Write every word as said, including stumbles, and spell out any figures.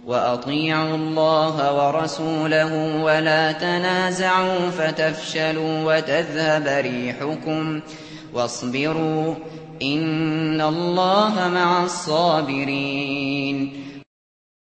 وأطيعوا الله ورسوله ولا تنازعوا فتفشلوا وتذهب ريحكم واصبروا إن الله مع الصابرين